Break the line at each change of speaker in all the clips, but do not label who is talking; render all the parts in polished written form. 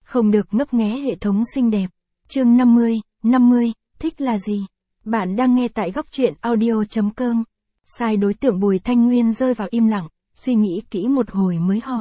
Không được ngấp nghé hệ thống xinh đẹp. Chương 50, thích là gì? Bạn đang nghe tại góc truyện audio.com. Sai đối tượng Bùi Thanh Nguyên rơi vào im lặng, suy nghĩ kỹ một hồi mới hỏi.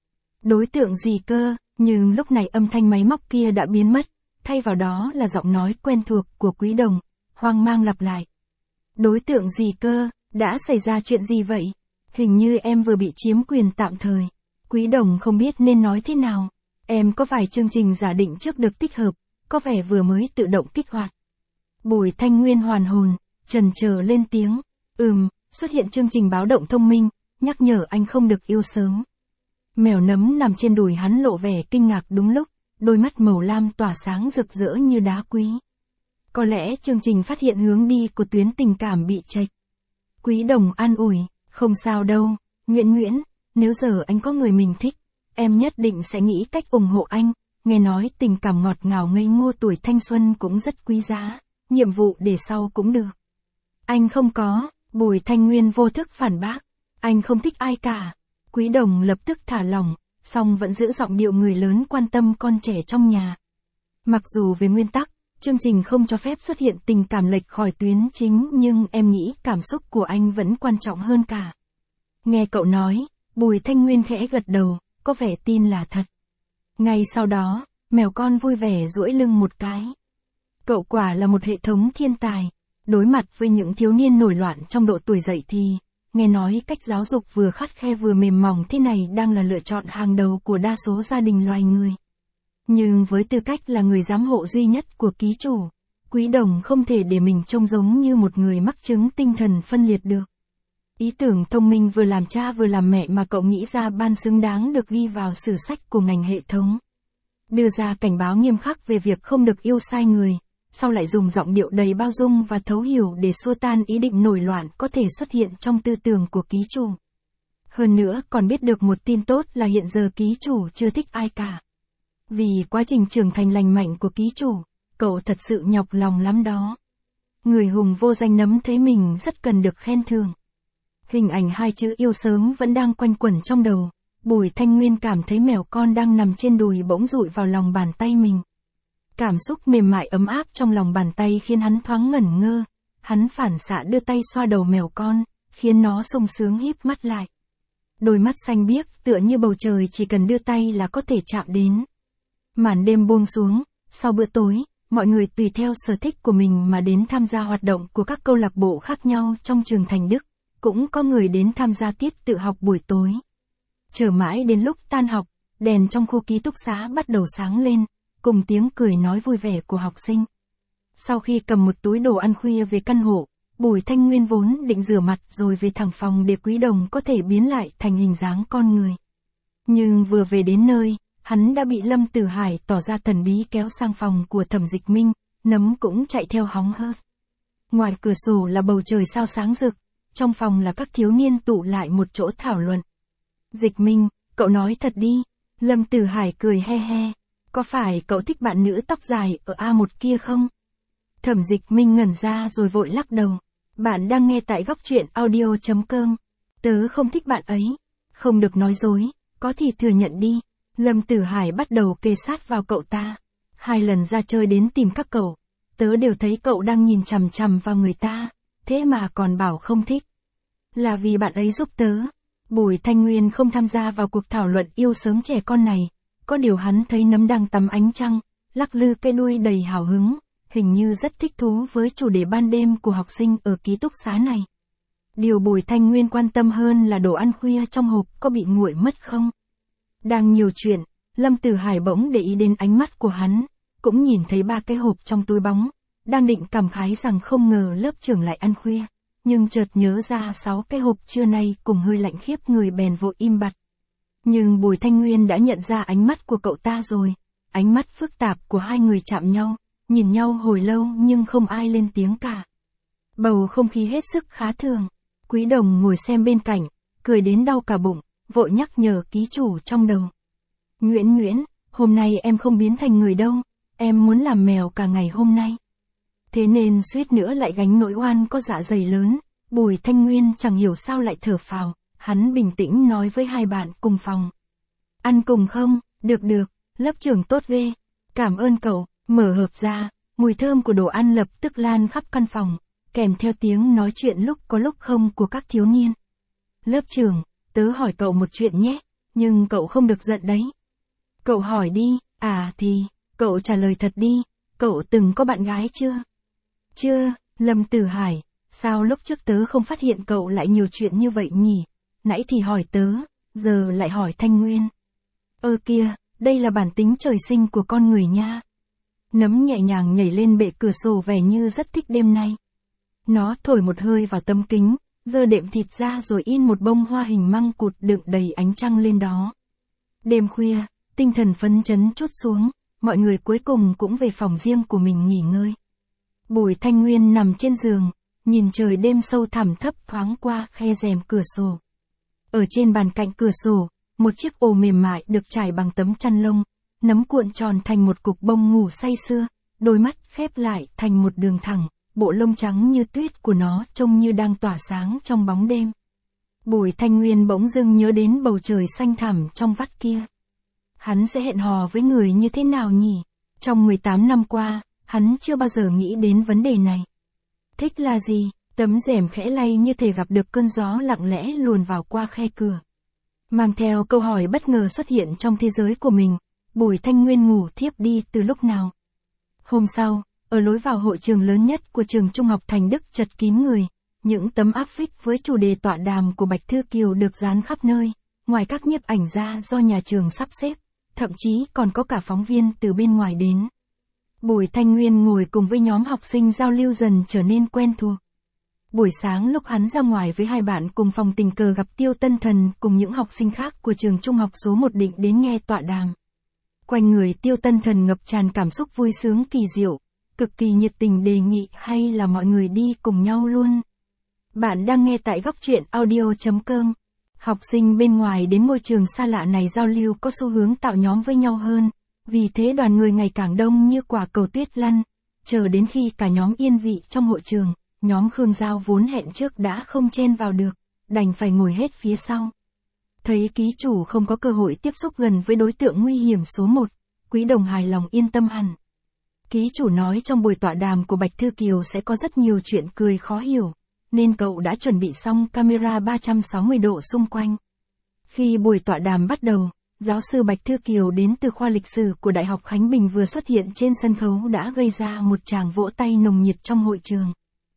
Đối tượng gì cơ? Nhưng lúc này âm thanh máy móc kia đã biến mất, thay vào đó là giọng nói quen thuộc của Quý Đồng, hoang mang lặp lại. Đối tượng gì cơ? Đã xảy ra chuyện gì vậy? Hình như em vừa bị chiếm quyền tạm thời. Quý Đồng không biết nên nói thế nào. Em có vài chương trình giả định trước được tích hợp, có vẻ vừa mới tự động kích hoạt. Bùi Thanh Nguyên hoàn hồn, chần chờ lên tiếng. Xuất hiện chương trình báo động thông minh, nhắc nhở anh không được yêu sớm. Mèo nấm nằm trên đùi hắn lộ vẻ kinh ngạc đúng lúc, đôi mắt màu lam tỏa sáng rực rỡ như đá quý. Có lẽ chương trình phát hiện hướng đi của tuyến tình cảm bị chệch. Quý Đồng an ủi, không sao đâu, Nguyễn, nếu giờ anh có người mình thích, em nhất định sẽ nghĩ cách ủng hộ anh, nghe nói tình cảm ngọt ngào ngây ngô tuổi thanh xuân cũng rất quý giá, nhiệm vụ để sau cũng được. Anh không có, Bùi Thanh Nguyên vô thức phản bác, anh không thích ai cả. Quý Đồng lập tức thả lỏng, song vẫn giữ giọng điệu người lớn quan tâm con trẻ trong nhà. Mặc dù về nguyên tắc, chương trình không cho phép xuất hiện tình cảm lệch khỏi tuyến chính nhưng em nghĩ cảm xúc của anh vẫn quan trọng hơn cả. Nghe cậu nói, Bùi Thanh Nguyên khẽ gật đầu, có vẻ tin là thật. Ngay sau đó, mèo con vui vẻ duỗi lưng một cái. Cậu quả là một hệ thống thiên tài. Đối mặt với những thiếu niên nổi loạn trong độ tuổi dậy thì, nghe nói cách giáo dục vừa khắt khe vừa mềm mỏng thế này đang là lựa chọn hàng đầu của đa số gia đình loài người. Nhưng với tư cách là người giám hộ duy nhất của ký chủ, Quý Đồng không thể để mình trông giống như một người mắc chứng tinh thần phân liệt được. Ý tưởng thông minh vừa làm cha vừa làm mẹ mà cậu nghĩ ra ban xứng đáng được ghi vào sử sách của ngành hệ thống. Đưa ra cảnh báo nghiêm khắc về việc không được yêu sai người, sau lại dùng giọng điệu đầy bao dung và thấu hiểu để xua tan ý định nổi loạn có thể xuất hiện trong tư tưởng của ký chủ. Hơn nữa còn biết được một tin tốt là hiện giờ ký chủ chưa thích ai cả. Vì quá trình trưởng thành lành mạnh của ký chủ, cậu thật sự nhọc lòng lắm đó. Người hùng vô danh nấm thấy mình rất cần được khen thưởng. Hình ảnh hai chữ yêu sớm vẫn đang quanh quẩn trong đầu. Bùi Thanh Nguyên cảm thấy mèo con đang nằm trên đùi bỗng dụi vào lòng bàn tay mình. Cảm xúc mềm mại ấm áp trong lòng bàn tay khiến hắn thoáng ngẩn ngơ. Hắn phản xạ đưa tay xoa đầu mèo con, khiến nó sung sướng híp mắt lại. Đôi mắt xanh biếc tựa như bầu trời chỉ cần đưa tay là có thể chạm đến. Màn đêm buông xuống, sau bữa tối, mọi người tùy theo sở thích của mình mà đến tham gia hoạt động của các câu lạc bộ khác nhau trong trường Thành Đức. Cũng có người đến tham gia tiết tự học buổi tối. Chờ mãi đến lúc tan học, đèn trong khu ký túc xá bắt đầu sáng lên, cùng tiếng cười nói vui vẻ của học sinh. Sau khi cầm một túi đồ ăn khuya về căn hộ, Bùi Thanh Nguyên vốn định rửa mặt rồi về thẳng phòng để Quý Đồng có thể biến lại thành hình dáng con người. Nhưng vừa về đến nơi, hắn đã bị Lâm Tử Hải tỏ ra thần bí kéo sang phòng của Thẩm Dịch Minh, nấm cũng chạy theo hóng hớt. Ngoài cửa sổ là bầu trời sao sáng rực, trong phòng là các thiếu niên tụ lại một chỗ thảo luận. Dịch Minh, cậu nói thật đi. Lâm Tử Hải cười he he. Có phải cậu thích bạn nữ tóc dài ở A1 kia không? Thẩm Dịch Minh ngẩn ra rồi vội lắc đầu. Bạn đang nghe tại góc truyện audio.com. Tớ không thích bạn ấy. Không được nói dối, có thì thừa nhận đi. Lâm Tử Hải bắt đầu kề sát vào cậu ta. 2 lần ra chơi đến tìm các cậu, tớ đều thấy cậu đang nhìn chằm chằm vào người ta. Thế mà còn bảo không thích. Là vì bạn ấy giúp tớ. Bùi Thanh Nguyên không tham gia vào cuộc thảo luận yêu sớm trẻ con này. Có điều hắn thấy nấm đang tắm ánh trăng, lắc lư cái đuôi đầy hào hứng, hình như rất thích thú với chủ đề ban đêm của học sinh ở ký túc xá này. Điều Bùi Thanh Nguyên quan tâm hơn là đồ ăn khuya trong hộp có bị nguội mất không. Đang nhiều chuyện, Lâm Tử Hải bỗng để ý đến ánh mắt của hắn, cũng nhìn thấy 3 cái hộp trong túi bóng, đang định cảm khái rằng không ngờ lớp trưởng lại ăn khuya. Nhưng chợt nhớ ra 6 cái hộp trưa nay cùng hơi lạnh khiếp người bèn vội im bặt. Nhưng Bùi Thanh Nguyên đã nhận ra ánh mắt của cậu ta rồi. Ánh mắt phức tạp của hai người chạm nhau, nhìn nhau hồi lâu nhưng không ai lên tiếng cả. Bầu không khí hết sức khá thường. Quý Đồng ngồi xem bên cạnh, cười đến đau cả bụng, vội nhắc nhở ký chủ trong đầu. Nguyễn, hôm nay em không biến thành người đâu, em muốn làm mèo cả ngày hôm nay. Thế nên suýt nữa lại gánh nỗi oan có dạ dày lớn. Bùi Thanh Nguyên chẳng hiểu sao lại thở phào, hắn bình tĩnh nói với 2 bạn cùng phòng. Ăn cùng không? Được, Lớp trưởng tốt ghê. Cảm ơn cậu. Mở hộp ra, mùi thơm của đồ ăn lập tức lan khắp căn phòng, kèm theo tiếng nói chuyện lúc có lúc không của các thiếu niên. Lớp trưởng, tớ hỏi cậu một chuyện nhé, nhưng cậu không được giận đấy. Cậu hỏi đi, cậu trả lời thật đi, cậu từng có bạn gái chưa? Chưa, Lâm Tử Hải, sao lúc trước tớ không phát hiện cậu lại nhiều chuyện như vậy nhỉ? Nãy thì hỏi tớ, giờ lại hỏi Thanh Nguyên. Kia, đây là bản tính trời sinh của con người nha. Nấm nhẹ nhàng nhảy lên bệ cửa sổ vẻ như rất thích đêm nay. Nó thổi một hơi vào tấm kính, giơ đệm thịt ra rồi in một bông hoa hình măng cụt đựng đầy ánh trăng lên đó. Đêm khuya, tinh thần phấn chấn trút xuống, mọi người cuối cùng cũng về phòng riêng của mình nghỉ ngơi. Bùi Thanh Nguyên nằm trên giường, nhìn trời đêm sâu thẳm thấp thoáng qua khe rèm cửa sổ. Ở trên bàn cạnh cửa sổ, một chiếc ô mềm mại được trải bằng tấm chăn lông, nấm cuộn tròn thành một cục bông ngủ say sưa, đôi mắt khép lại thành một đường thẳng, bộ lông trắng như tuyết của nó trông như đang tỏa sáng trong bóng đêm. Bùi Thanh Nguyên bỗng dưng nhớ đến bầu trời xanh thẳm trong vắt kia. Hắn sẽ hẹn hò với người như thế nào nhỉ? Trong 18 năm qua, hắn chưa bao giờ nghĩ đến vấn đề này. Thích là gì? Tấm rèm khẽ lay như thể gặp được cơn gió lặng lẽ luồn vào qua khe cửa. Mang theo câu hỏi bất ngờ xuất hiện trong thế giới của mình, Bùi Thanh Nguyên ngủ thiếp đi từ lúc nào. Hôm sau, ở lối vào hội trường lớn nhất của trường Trung học Thành Đức chật kín người, những tấm áp phích với chủ đề tọa đàm của Bạch Thư Kiều được dán khắp nơi, ngoài các nhiếp ảnh gia do nhà trường sắp xếp, thậm chí còn có cả phóng viên từ bên ngoài đến. Bùi Thanh Nguyên ngồi cùng với nhóm học sinh giao lưu dần trở nên quen thuộc. Buổi sáng lúc hắn ra ngoài với hai bạn cùng phòng tình cờ gặp Tiêu Tân Thần cùng những học sinh khác của trường trung học số 1 định đến nghe tọa đàm. Quanh người Tiêu Tân Thần ngập tràn cảm xúc vui sướng kỳ diệu, cực kỳ nhiệt tình đề nghị hay là mọi người đi cùng nhau luôn. Bạn đang nghe tại góc truyện audio.com. Học sinh bên ngoài đến môi trường xa lạ này giao lưu có xu hướng tạo nhóm với nhau hơn, vì thế đoàn người ngày càng đông như quả cầu tuyết lăn, chờ đến khi cả nhóm yên vị trong hội trường. Nhóm Khương Giao vốn hẹn trước đã không chen vào được, đành phải ngồi hết phía sau. Thấy ký chủ không có cơ hội tiếp xúc gần với đối tượng nguy hiểm số 1, Quý Đồng hài lòng yên tâm hẳn. Ký chủ nói trong buổi tọa đàm của Bạch Thư Kiều sẽ có rất nhiều chuyện cười khó hiểu, nên cậu đã chuẩn bị xong camera 360 độ xung quanh. Khi buổi tọa đàm bắt đầu, giáo sư Bạch Thư Kiều đến từ khoa lịch sử của Đại học Khánh Bình vừa xuất hiện trên sân khấu đã gây ra một tràng vỗ tay nồng nhiệt trong hội trường.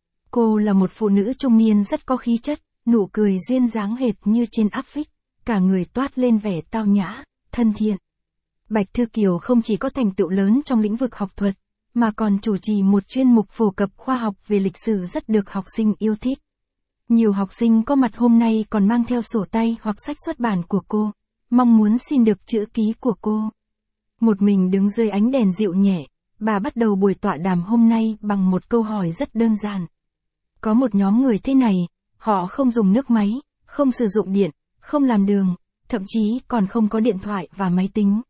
Cô là một phụ nữ trung niên rất có khí chất, nụ cười duyên dáng hệt như trên áp phích, cả người toát lên vẻ tao nhã, thân thiện. Bạch Thư Kiều không chỉ có thành tựu lớn trong lĩnh vực học thuật, mà còn chủ trì một chuyên mục phổ cập khoa học về lịch sử rất được học sinh yêu thích. Nhiều học sinh có mặt hôm nay còn mang theo sổ tay hoặc sách xuất bản của cô, mong muốn xin được chữ ký của cô. Một mình đứng dưới ánh đèn dịu nhẹ, bà bắt đầu buổi tọa đàm hôm nay bằng một câu hỏi rất đơn giản. Có một nhóm người thế này, họ không dùng nước máy, không sử dụng điện, không làm đường, thậm chí còn không có điện thoại và máy tính.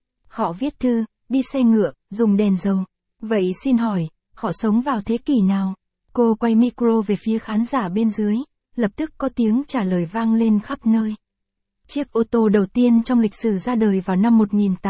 Họ viết thư, đi xe ngựa, dùng đèn dầu. Vậy xin hỏi, họ sống vào thế kỷ nào? Cô quay micro về phía khán giả bên dưới, lập tức có tiếng trả lời vang lên khắp nơi. Chiếc ô tô đầu tiên trong lịch sử ra đời vào năm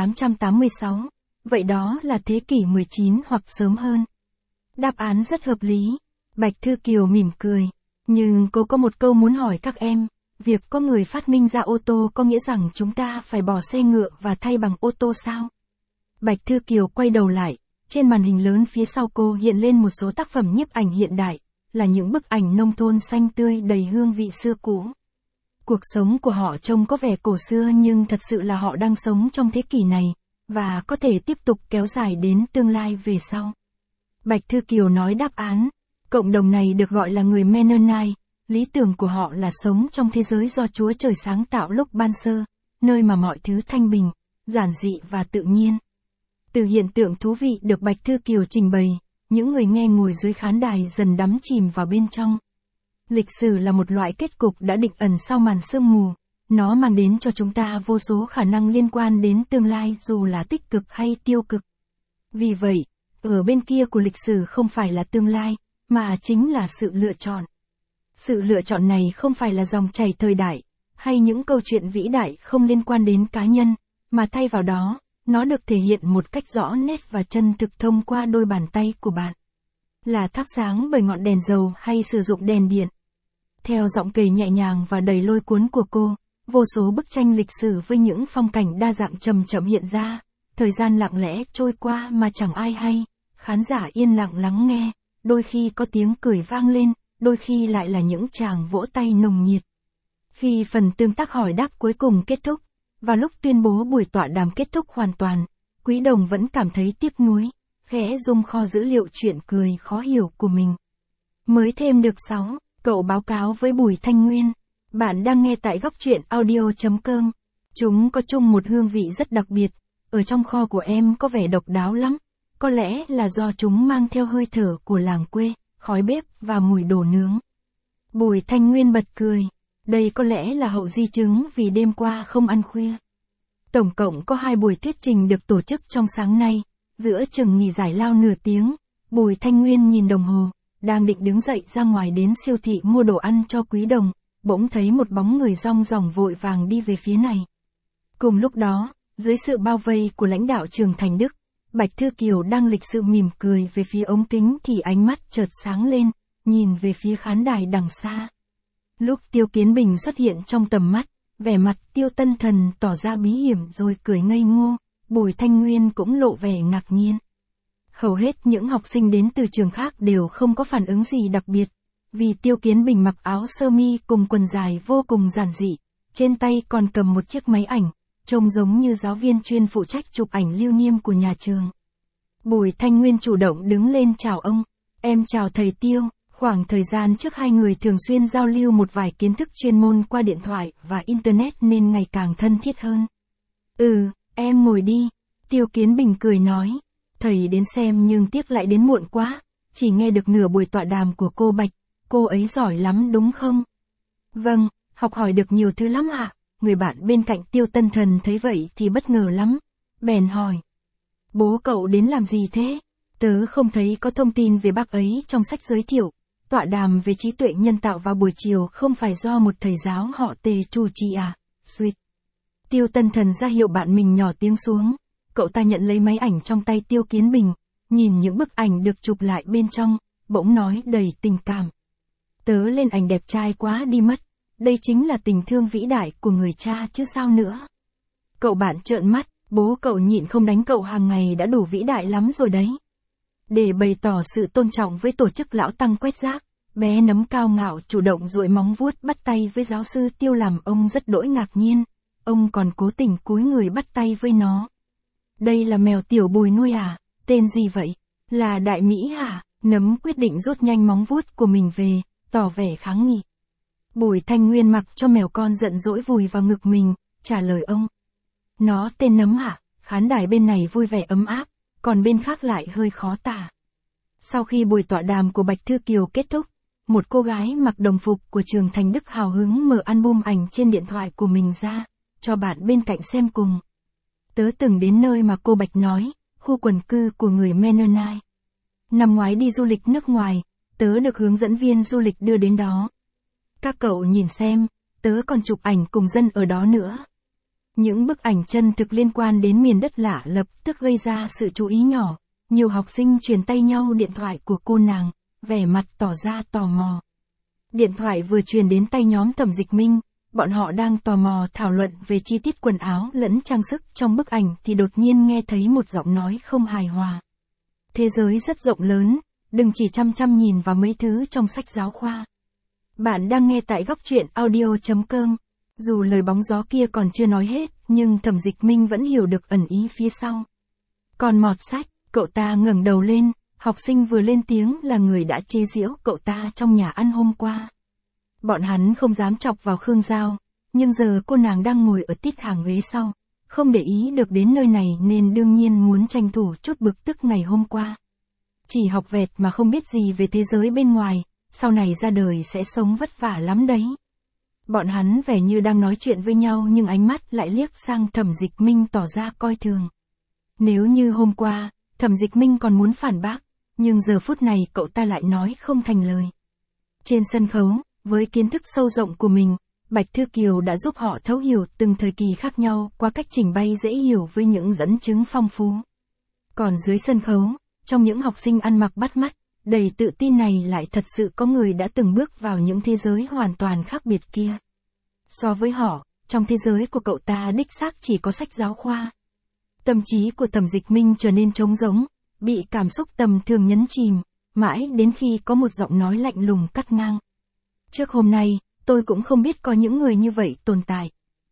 1886, vậy đó là thế kỷ 19 hoặc sớm hơn. Đáp án rất hợp lý. Bạch Thư Kiều mỉm cười. Nhưng cô có một câu muốn hỏi các em, việc có người phát minh ra ô tô có nghĩa rằng chúng ta phải bỏ xe ngựa và thay bằng ô tô sao? Bạch Thư Kiều quay đầu lại, trên màn hình lớn phía sau cô hiện lên một số tác phẩm nhiếp ảnh hiện đại, là những bức ảnh nông thôn xanh tươi đầy hương vị xưa cũ. Cuộc sống của họ trông có vẻ cổ xưa nhưng thật sự là họ đang sống trong thế kỷ này, và có thể tiếp tục kéo dài đến tương lai về sau. Bạch Thư Kiều nói đáp án. Cộng đồng này được gọi là người Mennonite, lý tưởng của họ là sống trong thế giới do Chúa Trời sáng tạo lúc ban sơ, nơi mà mọi thứ thanh bình, giản dị và tự nhiên. Từ hiện tượng thú vị được Bạch Thư Kiều trình bày, những người nghe ngồi dưới khán đài dần đắm chìm vào bên trong. Lịch sử là một loại kết cục đã định ẩn sau màn sương mù, nó mang đến cho chúng ta vô số khả năng liên quan đến tương lai dù là tích cực hay tiêu cực. Vì vậy, ở bên kia của lịch sử không phải là tương lai, mà chính là sự lựa chọn. Sự lựa chọn này không phải là dòng chảy thời đại, hay những câu chuyện vĩ đại không liên quan đến cá nhân, mà thay vào đó, Nó được thể hiện một cách rõ nét và chân thực thông qua đôi bàn tay của bạn. Là thắp sáng bởi ngọn đèn dầu hay sử dụng đèn điện. Theo giọng kể nhẹ nhàng và đầy lôi cuốn của cô, vô số bức tranh lịch sử với những phong cảnh đa dạng chậm chậm hiện ra, thời gian lặng lẽ trôi qua mà chẳng ai hay, khán giả yên lặng lắng nghe, đôi khi có tiếng cười vang lên, đôi khi lại là những tràng vỗ tay nồng nhiệt. Khi phần tương tác hỏi đáp cuối cùng kết thúc, và lúc tuyên bố buổi tọa đàm kết thúc hoàn toàn, Quý Đồng vẫn cảm thấy tiếc nuối, khẽ rung kho dữ liệu chuyện cười khó hiểu của mình. Mới thêm được 6, cậu báo cáo với Bùi Thanh Nguyên. Bạn đang nghe tại góc truyện audio.com. Chúng có chung một hương vị rất đặc biệt, ở trong kho của em có vẻ độc đáo lắm. Có lẽ là do chúng mang theo hơi thở của làng quê, khói bếp và mùi đồ nướng. Bùi Thanh Nguyên bật cười. Đây có lẽ là hậu di chứng vì đêm qua không ăn khuya. Tổng cộng có 2 buổi thuyết trình được tổ chức trong sáng nay. Giữa chừng nghỉ giải lao nửa tiếng, Bùi Thanh Nguyên nhìn đồng hồ, đang định đứng dậy ra ngoài đến siêu thị mua đồ ăn cho Quý Đồng, bỗng thấy một bóng người rong ròng vội vàng đi về phía này. Cùng lúc đó, dưới sự bao vây của lãnh đạo trường Thành Đức, Bạch Thư Kiều đang lịch sự mỉm cười về phía ống kính thì ánh mắt chợt sáng lên, nhìn về phía khán đài đằng xa. Lúc Tiêu Kiến Bình xuất hiện trong tầm mắt, vẻ mặt Tiêu Tân Thần tỏ ra bí hiểm rồi cười ngây ngô, Bùi Thanh Nguyên cũng lộ vẻ ngạc nhiên. Hầu hết những học sinh đến từ trường khác đều không có phản ứng gì đặc biệt, vì Tiêu Kiến Bình mặc áo sơ mi cùng quần dài vô cùng giản dị, trên tay còn cầm một chiếc máy ảnh, trông giống như giáo viên chuyên phụ trách chụp ảnh lưu niệm của nhà trường. Bùi Thanh Nguyên chủ động đứng lên chào ông, em chào thầy Tiêu. Khoảng thời gian trước hai người thường xuyên giao lưu một vài kiến thức chuyên môn qua điện thoại và Internet nên ngày càng thân thiết hơn. Em ngồi đi. Tiêu Kiến Bình cười nói. Thầy đến xem nhưng tiếc lại đến muộn quá. Chỉ nghe được nửa buổi tọa đàm của cô Bạch. Cô ấy giỏi lắm đúng không? Vâng, học hỏi được nhiều thứ lắm ạ. Người bạn bên cạnh Tiêu Tân Thần thấy vậy thì bất ngờ lắm. Bèn hỏi. Bố cậu đến làm gì thế? Tớ không thấy có thông tin về bác ấy trong sách giới thiệu. Tọa đàm về trí tuệ nhân tạo vào buổi chiều không phải do một thầy giáo họ Tề chủ trì à? Suýt. Tiêu Tân Thần ra hiệu bạn mình nhỏ tiếng xuống. Cậu ta nhận lấy máy ảnh trong tay Tiêu Kiến Bình, nhìn những bức ảnh được chụp lại bên trong, bỗng nói đầy tình cảm. Tớ lên ảnh đẹp trai quá đi mất. Đây chính là tình thương vĩ đại của người cha chứ sao nữa. Cậu bạn trợn mắt, bố cậu nhịn không đánh cậu hàng ngày đã đủ vĩ đại lắm rồi đấy. Để bày tỏ sự tôn trọng với tổ chức lão tăng quét rác, bé nấm cao ngạo chủ động duỗi móng vuốt bắt tay với giáo sư Tiêu làm ông rất đỗi ngạc nhiên. Ông còn cố tình cúi người bắt tay với nó. Đây là mèo tiểu Bùi nuôi à? Tên gì vậy? Là Đại Mỹ hả? Nấm quyết định rút nhanh móng vuốt của mình về, tỏ vẻ kháng nghị. Bùi Thanh Nguyên mặc cho mèo con giận dỗi vùi vào ngực mình, trả lời ông. Nó tên Nấm hả? Khán đài bên này vui vẻ ấm áp, còn bên khác lại hơi khó tả. Sau khi buổi tọa đàm của Bạch Thư Kiều kết thúc, một cô gái mặc đồng phục của trường Thành Đức hào hứng mở album ảnh trên điện thoại của mình ra, cho bạn bên cạnh xem cùng. Tớ từng đến nơi mà cô Bạch nói, khu quần cư của người Mennonite. Năm ngoái đi du lịch nước ngoài, tớ được hướng dẫn viên du lịch đưa đến đó. Các cậu nhìn xem, tớ còn chụp ảnh cùng dân ở đó nữa. Những bức ảnh chân thực liên quan đến miền đất lạ lập tức gây ra sự chú ý nhỏ. Nhiều học sinh truyền tay nhau điện thoại của cô nàng, vẻ mặt tỏ ra tò mò. Điện thoại vừa truyền đến tay nhóm Thẩm Dịch Minh, bọn họ đang tò mò thảo luận về chi tiết quần áo lẫn trang sức trong bức ảnh thì đột nhiên nghe thấy một giọng nói không hài hòa. Thế giới rất rộng lớn, đừng chỉ chăm chăm nhìn vào mấy thứ trong sách giáo khoa. Bạn đang nghe tại góc truyện audio.com. Dù lời bóng gió kia còn chưa nói hết, nhưng Thẩm Dịch Minh vẫn hiểu được ẩn ý phía sau. Còn mọt sách, cậu ta ngẩng đầu lên, học sinh vừa lên tiếng là người đã chế giễu cậu ta trong nhà ăn hôm qua. Bọn hắn không dám chọc vào Khương Giao, nhưng giờ cô nàng đang ngồi ở tít hàng ghế sau, không để ý được đến nơi này nên đương nhiên muốn tranh thủ chút bực tức ngày hôm qua. Chỉ học vẹt mà không biết gì về thế giới bên ngoài, sau này ra đời sẽ sống vất vả lắm đấy. Bọn hắn vẻ như đang nói chuyện với nhau nhưng ánh mắt lại liếc sang Thẩm Dịch Minh tỏ ra coi thường. Nếu như hôm qua, Thẩm Dịch Minh còn muốn phản bác, nhưng giờ phút này cậu ta lại nói không thành lời. Trên sân khấu, với kiến thức sâu rộng của mình, Bạch Thư Kiều đã giúp họ thấu hiểu từng thời kỳ khác nhau qua cách trình bày dễ hiểu với những dẫn chứng phong phú. Còn dưới sân khấu, trong những học sinh ăn mặc bắt mắt, đầy tự tin này lại thật sự có người đã từng bước vào những thế giới hoàn toàn khác biệt kia. So với họ, trong thế giới của cậu ta đích xác chỉ có sách giáo khoa. Tâm trí của Thẩm Dịch Minh trở nên trống rỗng, bị cảm xúc tầm thường nhấn chìm, mãi đến khi có một giọng nói lạnh lùng cắt ngang. Trước hôm nay, tôi cũng không biết có những người như vậy tồn tại.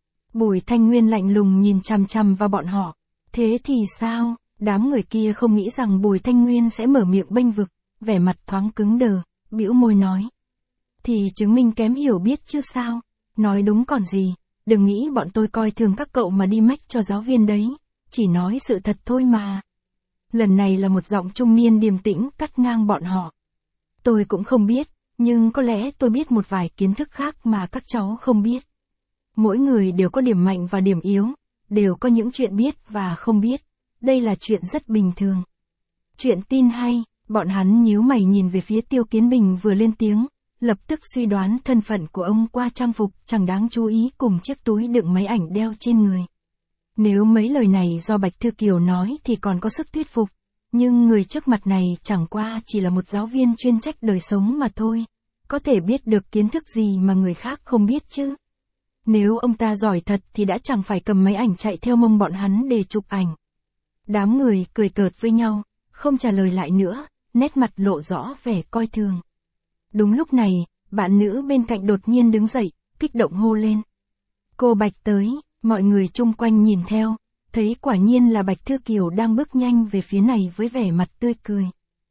Bùi Thanh Nguyên lạnh lùng nhìn chằm chằm vào bọn họ. Thế thì sao? Đám người kia không nghĩ rằng Bùi Thanh Nguyên sẽ mở miệng bênh vực, vẻ mặt thoáng cứng đờ, bĩu môi nói. Thì chứng minh kém hiểu biết chứ sao? Nói đúng còn gì, đừng nghĩ bọn tôi coi thường các cậu mà đi mách cho giáo viên đấy, chỉ nói sự thật thôi mà. Lần này là một giọng trung niên điềm tĩnh cắt ngang bọn họ. Tôi cũng không biết, nhưng có lẽ tôi biết một vài kiến thức khác mà các cháu không biết. Mỗi người đều có điểm mạnh và điểm yếu, đều có những chuyện biết và không biết. Đây là chuyện rất bình thường. Chuyện tin hay, bọn hắn nhíu mày nhìn về phía Tiêu Kiến Bình vừa lên tiếng, lập tức suy đoán thân phận của ông qua trang phục chẳng đáng chú ý cùng chiếc túi đựng máy ảnh đeo trên người. Nếu mấy lời này do Bạch Thư Kiều nói thì còn có sức thuyết phục, nhưng người trước mặt này chẳng qua chỉ là một giáo viên chuyên trách đời sống mà thôi, có thể biết được kiến thức gì mà người khác không biết chứ. Nếu ông ta giỏi thật thì đã chẳng phải cầm máy ảnh chạy theo mông bọn hắn để chụp ảnh. Đám người cười cợt với nhau, không trả lời lại nữa, nét mặt lộ rõ vẻ coi thường. Đúng lúc này, bạn nữ bên cạnh đột nhiên đứng dậy, kích động hô lên. Cô Bạch tới, mọi người chung quanh nhìn theo, thấy quả nhiên là Bạch Thư Kiều đang bước nhanh về phía này với vẻ mặt tươi cười.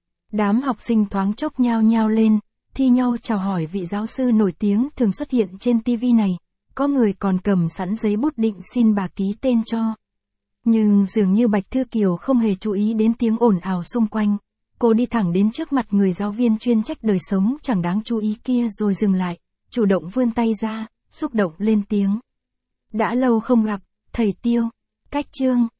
Đám học sinh thoáng chốc nhao nhao lên, thi nhau chào hỏi vị giáo sư nổi tiếng thường xuất hiện trên TV này, có người còn cầm sẵn giấy bút định xin bà ký tên cho. Nhưng dường như Bạch Thư Kiều không hề chú ý đến tiếng ồn ào xung quanh, cô đi thẳng đến trước mặt người giáo viên chuyên trách đời sống chẳng đáng chú ý kia rồi dừng lại, chủ động vươn tay ra, xúc động lên tiếng. Đã lâu không gặp, thầy Tiêu, cách chương.